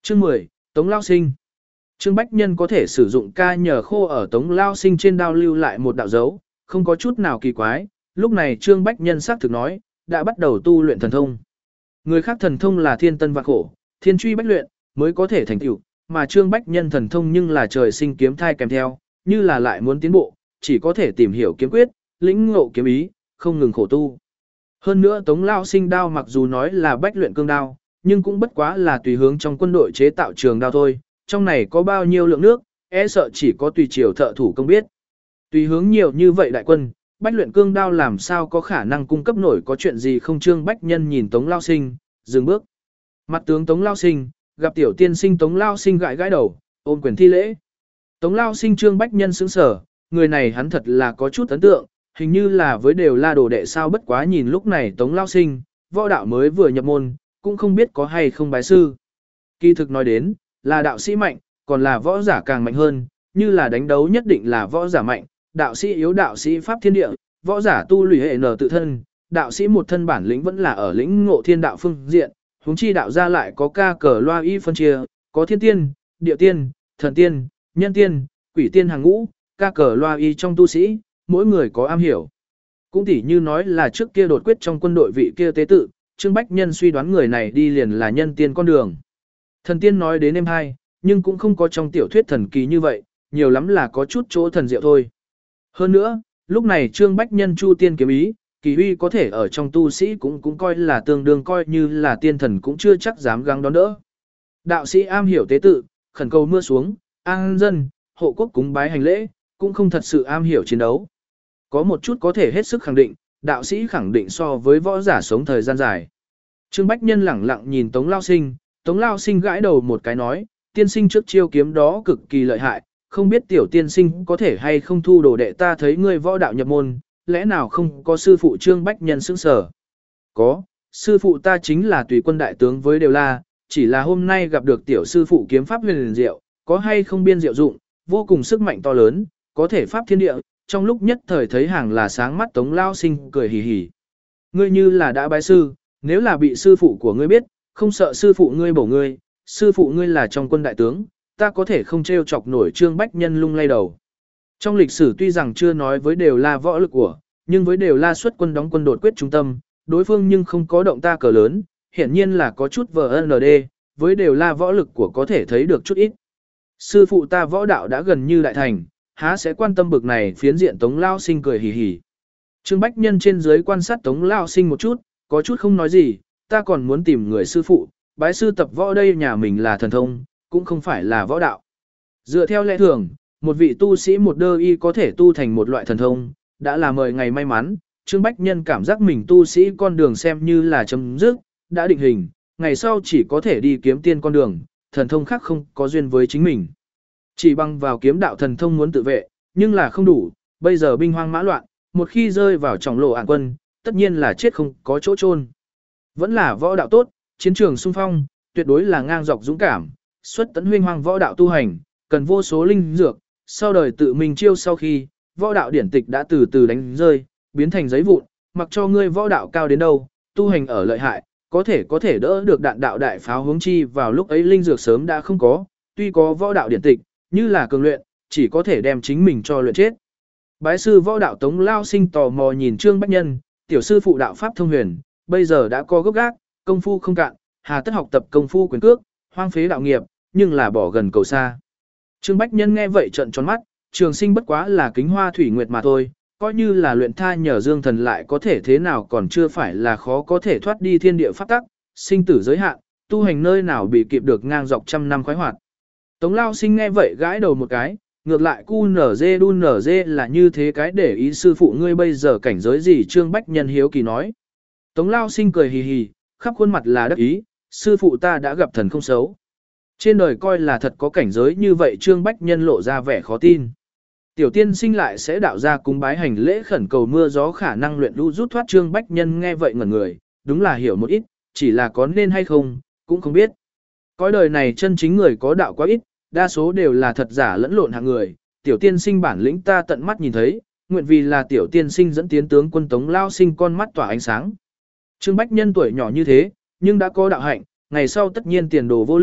Chương 10, Tống Lao Sinh. Trương Bách Nhân có thể sử dụng ca nhờ khô ở Tống Lao Sinh trên đao lưu lại một đạo dấu, không có chút nào kỳ quái, lúc này Trương Bách Nhân xác thực nói, đã bắt đầu tu luyện thần thông. Người khác thần thông là thiên tân vạn khổ, thiên truy bách luyện, mới có thể thành tựu, mà Trương Bách Nhân thần thông nhưng là trời sinh kiếm thai kèm theo, như là lại muốn tiến bộ, chỉ có thể tìm hiểu kiếm quyết, lĩnh ngộ kiếm ý, không ngừng khổ tu. Hơn nữa Tống Lao Sinh đao mặc dù nói là bách luyện cương đao, nhưng cũng bất quá là tùy hướng trong quân đội chế tạo trường đao thôi, trong này có bao nhiêu lượng nước, e sợ chỉ có tùy triều thợ thủ công biết. Tùy hướng nhiều như vậy đại quân, bách luyện cương đao làm sao có khả năng cung cấp nổi, có chuyện gì không? Trương Bách Nhân nhìn Tống Lao Sinh, dừng bước. Mặt tướng Tống Lao Sinh, gặp tiểu tiên sinh. Tống Lao Sinh gãi gãi đầu, ôm quyền thi lễ. Tống Lao Sinh. Trương Bách Nhân sững sờ, người này hắn thật là có chút ấn tượng, hình như là với đều la đồ đệ sao. Bất quá nhìn lúc này Tống Lao Sinh, võ đạo mới vừa nhập môn, cũng không biết có hay không bái sư. Kỳ thực nói đến, là đạo sĩ mạnh, còn là võ giả càng mạnh hơn, như là đánh đấu nhất định là võ giả mạnh, đạo sĩ yếu đạo sĩ pháp thiên địa, võ giả tu lùi hệ nở tự thân, đạo sĩ một thân bản lĩnh vẫn là ở lĩnh ngộ thiên đạo phương diện, huống chi đạo gia lại có ca cờ loa y phân chia, có thiên tiên, địa tiên, thần tiên, nhân tiên, quỷ tiên hàng ngũ, ca cờ loa y trong tu sĩ, mỗi người có am hiểu. Cũng tỉ như nói là trước kia đột quyết trong quân đội vị kia tế tự, Trương Bách Nhân suy đoán người này đi liền là nhân tiên con đường. Thần tiên nói đến em hai, nhưng cũng không có trong tiểu thuyết thần kỳ như vậy, nhiều lắm là có chút chỗ thần diệu thôi. Hơn nữa, lúc này Trương Bách Nhân chu tiên kiếm ý, kỳ huy có thể ở trong tu sĩ cũng coi là tương đương, coi như là tiên thần cũng chưa chắc dám gắng đón đỡ. Đạo sĩ am hiểu tế tự, khẩn cầu mưa xuống, an dân, hộ quốc cúng bái hành lễ, cũng không thật sự am hiểu chiến đấu. Có một chút có thể hết sức khẳng định, đạo sĩ khẳng định so với võ giả sống thời gian dài. Trương Bách Nhân lẳng lặng nhìn Tống Lao Sinh, Tống Lao Sinh gãi đầu một cái nói, tiên sinh trước chiêu kiếm đó cực kỳ lợi hại, không biết tiểu tiên sinh có thể hay không thu đồ đệ. Ta thấy ngươi võ đạo nhập môn, lẽ nào không có sư phụ? Trương Bách Nhân sững sờ. Có, sư phụ ta chính là tùy quân đại tướng với đều la, chỉ là hôm nay gặp được tiểu sư phụ kiếm pháp huyền diệu, có hay không biên diệu dụng, vô cùng sức mạnh to lớn, có thể pháp thiên địa, trong lúc nhất thời thấy hàng là sáng mắt. Tống Lao Sinh cười hì hì. Ngươi như là đã bái sư, nếu là bị sư phụ của ngươi biết, không sợ sư phụ ngươi bổ ngươi, sư phụ ngươi là trong quân đại tướng, ta có thể không trêu chọc nổi. Trương Bách Nhân lung lay đầu. Trong lịch sử tuy rằng chưa nói với đều la võ lực của, nhưng với đều la xuất quân đóng quân đột quyết trung tâm, đối phương nhưng không có động ta cờ lớn, hiển nhiên là có chút VND, với đều la võ lực của có thể thấy được chút ít. Sư phụ ta võ đạo đã gần như đại thành, há sẽ quan tâm bực này phiến diện. Tống Lao Sinh cười hì hì. Trương Bách Nhân trên dưới quan sát Tống Lao Sinh một chút, có chút không nói gì, ta còn muốn tìm người sư phụ, bái sư tập võ đây, nhà mình là thần thông, cũng không phải là võ đạo. Dựa theo lẽ thường, một vị tu sĩ một đơ y có thể tu thành một loại thần thông, đã là mời ngày may mắn. Trương Bách Nhân cảm giác mình tu sĩ con đường xem như là chấm dứt, đã định hình, ngày sau chỉ có thể đi kiếm tiên con đường, thần thông khác không có duyên với chính mình. Chỉ bằng vào kiếm đạo thần thông muốn tự vệ, nhưng là không đủ, bây giờ binh hoang mã loạn, một khi rơi vào trọng lộ ạn quân, tất nhiên là chết không có chỗ chôn. Vẫn là võ đạo tốt, chiến trường xung phong, tuyệt đối là ngang dọc dũng cảm, xuất tấn huynh hoang võ đạo tu hành, cần vô số linh dược, sau đời tự mình chiêu sau khi, võ đạo điển tịch đã từ từ đánh rơi, biến thành giấy vụn, mặc cho ngươi võ đạo cao đến đâu, tu hành ở lợi hại, có thể đỡ được đạn đạo đại pháo, huống chi vào lúc ấy linh dược sớm đã không có, tuy có võ đạo điển tịch, như là cường luyện, chỉ có thể đem chính mình cho luyện chết. Bái sư võ đạo. Tống Lao Sinh tò mò nhìn Trương Bách Nhân, tiểu sư phụ đạo pháp thông huyền, bây giờ đã có gốc gác, công phu không cạn, hà tất học tập công phu quyền cước, hoang phế đạo nghiệp, nhưng là bỏ gần cầu xa. Trương Bách Nhân nghe vậy trợn tròn mắt, trường sinh bất quá là kính hoa thủy nguyệt mà thôi, coi như là luyện tha nhờ dương thần lại có thể thế nào, còn chưa phải là khó có thể thoát đi thiên địa pháp tắc, sinh tử giới hạn, tu hành nơi nào bị kịp được ngang dọc trăm năm khoái hoạt. Tống Lao Sinh nghe vậy gãi đầu một cái, ngược lại cu nở dê đun nở dê là như thế cái để ý sư phụ ngươi bây giờ cảnh giới gì? Trương Bách Nhân hiếu kỳ nói. Tống Lao Sinh cười hì hì, khắp khuôn mặt là đắc ý, sư phụ ta đã gặp thần không xấu. Trên đời coi là thật có cảnh giới như vậy. Trương Bách Nhân lộ ra vẻ khó tin. Tiểu tiên sinh lại sẽ đạo ra cúng bái hành lễ khẩn cầu mưa gió khả năng luyện lũ rút thoát. Trương Bách Nhân nghe vậy ngẩn người, đúng là hiểu một ít, chỉ là có nên hay không, cũng không biết. Cõi đời này chân chính người có đạo quá ít, đa số đều là thật giả lẫn lộn hạng người. Tiểu tiên sinh bản lĩnh ta tận mắt nhìn thấy, nguyện vì là tiểu tiên sinh dẫn tiến tướng quân. Tống Lao Sinh con mắt tỏa ánh sáng. Trương Bách Nhân tuổi nhỏ như thế, nhưng đã có đạo hạnh, ngày sau tất nhiên tiền đồ vô lượng,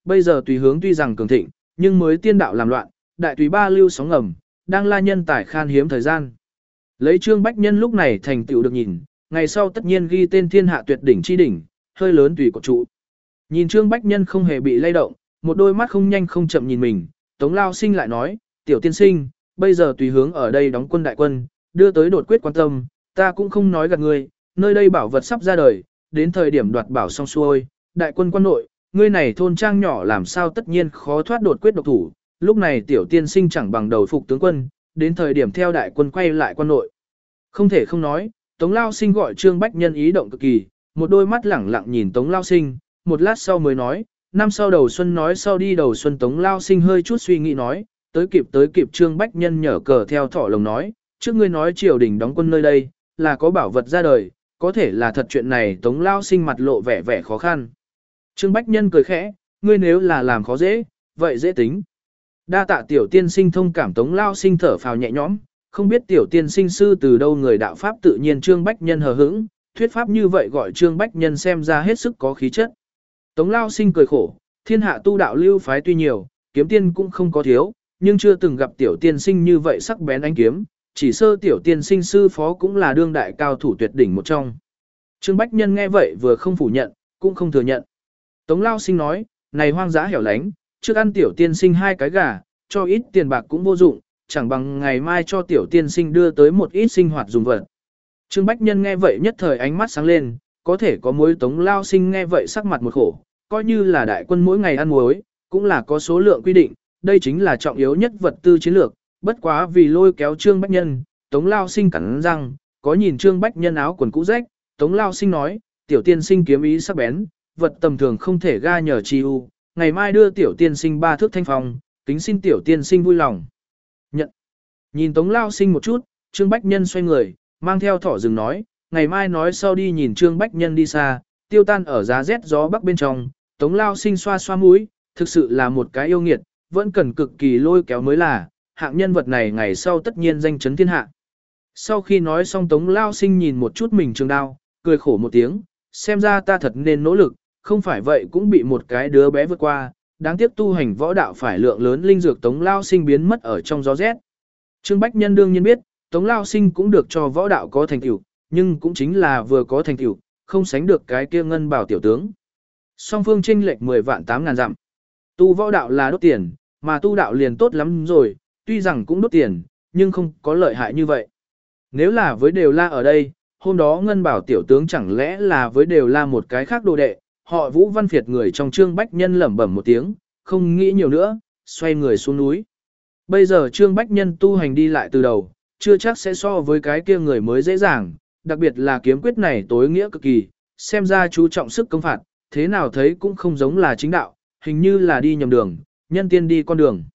bây giờ tùy hướng tuy rằng cường thịnh, nhưng mới tiên đạo làm loạn, đại tùy ba lưu sóng ngầm, đang la nhân tài khan hiếm thời gian. Lấy Trương Bách Nhân lúc này thành tựu được nhìn, ngày sau tất nhiên ghi tên thiên hạ tuyệt đỉnh chi đỉnh, hơi lớn tùy cột trụ. Nhìn Trương Bách Nhân không hề bị lay động, một đôi mắt không nhanh không chậm nhìn mình, Tống Lao Sinh lại nói, tiểu tiên sinh, bây giờ tùy hướng ở đây đóng quân đại quân, đưa tới đột quyết quan tâm, ta cũng không nói gạt ngươi, nơi đây bảo vật sắp ra đời, đến thời điểm đoạt bảo xong xuôi, đại quân quan nội, ngươi này thôn trang nhỏ làm sao tất nhiên khó thoát đột quyết độc thủ, lúc này tiểu tiên sinh chẳng bằng đầu phục tướng quân, đến thời điểm theo đại quân quay lại quan nội. Không thể không nói, Tống Lao Sinh gọi Trương Bách Nhân ý động cực kỳ, một đôi mắt lẳng lặng nhìn Tống Lao Sinh, một lát sau mới nói, năm sau đầu xuân nói sau đi đầu xuân. Tống Lao Sinh hơi chút suy nghĩ nói, tới kịp Trương Bách Nhân nhở cờ theo thỏ lồng nói, trước ngươi nói triều đình đóng quân nơi đây, là có bảo vật ra đời, có thể là thật chuyện này. Tống Lao Sinh mặt lộ vẻ vẻ khó khăn. Trương Bách Nhân cười khẽ, ngươi nếu là làm khó dễ, vậy dễ tính. Đa tạ tiểu tiên sinh thông cảm. Tống Lao Sinh thở phào nhẹ nhõm, không biết tiểu tiên sinh sư từ đâu người đạo pháp tự nhiên. Trương Bách Nhân hờ hững, thuyết pháp như vậy gọi Trương Bách Nhân xem ra hết sức có khí chất. Tống Lao Sinh cười khổ, thiên hạ tu đạo lưu phái tuy nhiều, kiếm tiên cũng không có thiếu, nhưng chưa từng gặp tiểu tiên sinh như vậy sắc bén ánh kiếm, chỉ sơ tiểu tiên sinh sư phó cũng là đương đại cao thủ tuyệt đỉnh một trong. Trương Bách Nhân nghe vậy vừa không phủ nhận, cũng không thừa nhận. Tống Lao Sinh nói, này hoang dã hẻo lánh, trước ăn tiểu tiên sinh 2 cái gà, cho ít tiền bạc cũng vô dụng, chẳng bằng ngày mai cho tiểu tiên sinh đưa tới một ít sinh hoạt dùng vật. Trương Bách Nhân nghe vậy nhất thời ánh mắt sáng lên, có thể có muối. Tống Lao Sinh nghe vậy sắc mặt một khổ, coi như là đại quân mỗi ngày ăn muối, cũng là có số lượng quy định, đây chính là trọng yếu nhất vật tư chiến lược, bất quá vì lôi kéo Trương Bách Nhân, Tống Lao Sinh cắn răng, có nhìn Trương Bách Nhân áo quần cũ rách, Tống Lao Sinh nói, tiểu tiên sinh kiếm ý sắc bén, vật tầm thường không thể ga nhờ chi u, ngày mai đưa tiểu tiên sinh 3 thước thanh phong, kính xin tiểu tiên sinh vui lòng. Nhận. Nhìn Tống Lao Sinh một chút, Trương Bách Nhân xoay người, mang theo thỏ rừng nói, ngày mai nói sau đi. Nhìn Trương Bách Nhân đi xa, tiêu tan ở giá rét gió bắc bên trong, Tống Lao Sinh xoa xoa mũi, thực sự là một cái yêu nghiệt, vẫn cần cực kỳ lôi kéo mới là, hạng nhân vật này ngày sau tất nhiên danh chấn thiên hạ. Sau khi nói xong Tống Lao Sinh nhìn một chút mình trường đao, cười khổ một tiếng, xem ra ta thật nên nỗ lực, không phải vậy cũng bị một cái đứa bé vượt qua, đáng tiếc tu hành võ đạo phải lượng lớn linh dược. Tống Lao Sinh biến mất ở trong gió rét. Trương Bách Nhân đương nhiên biết, Tống Lao Sinh cũng được cho võ đạo có thành tựu, nhưng cũng chính là vừa có thành tựu, không sánh được cái kia ngân bảo tiểu tướng. Song phương chênh lệch 10 vạn 8 ngàn dặm. Tu võ đạo là đốt tiền, mà tu đạo liền tốt lắm rồi, tuy rằng cũng đốt tiền, nhưng không có lợi hại như vậy. Nếu là với Đều La ở đây, hôm đó ngân bảo tiểu tướng chẳng lẽ là với Đều La một cái khác đồ đệ, họ Vũ Văn Phiệt. Người trong Trương Bách Nhân lẩm bẩm một tiếng, không nghĩ nhiều nữa, xoay người xuống núi. Bây giờ Trương Bách Nhân tu hành đi lại từ đầu, chưa chắc sẽ so với cái kia người mới dễ dàng, đặc biệt là kiếm quyết này tối nghĩa cực kỳ, xem ra chú trọng sức công phạt, thế nào thấy cũng không giống là chính đạo, hình như là đi nhầm đường, nhân tiên đi con đường.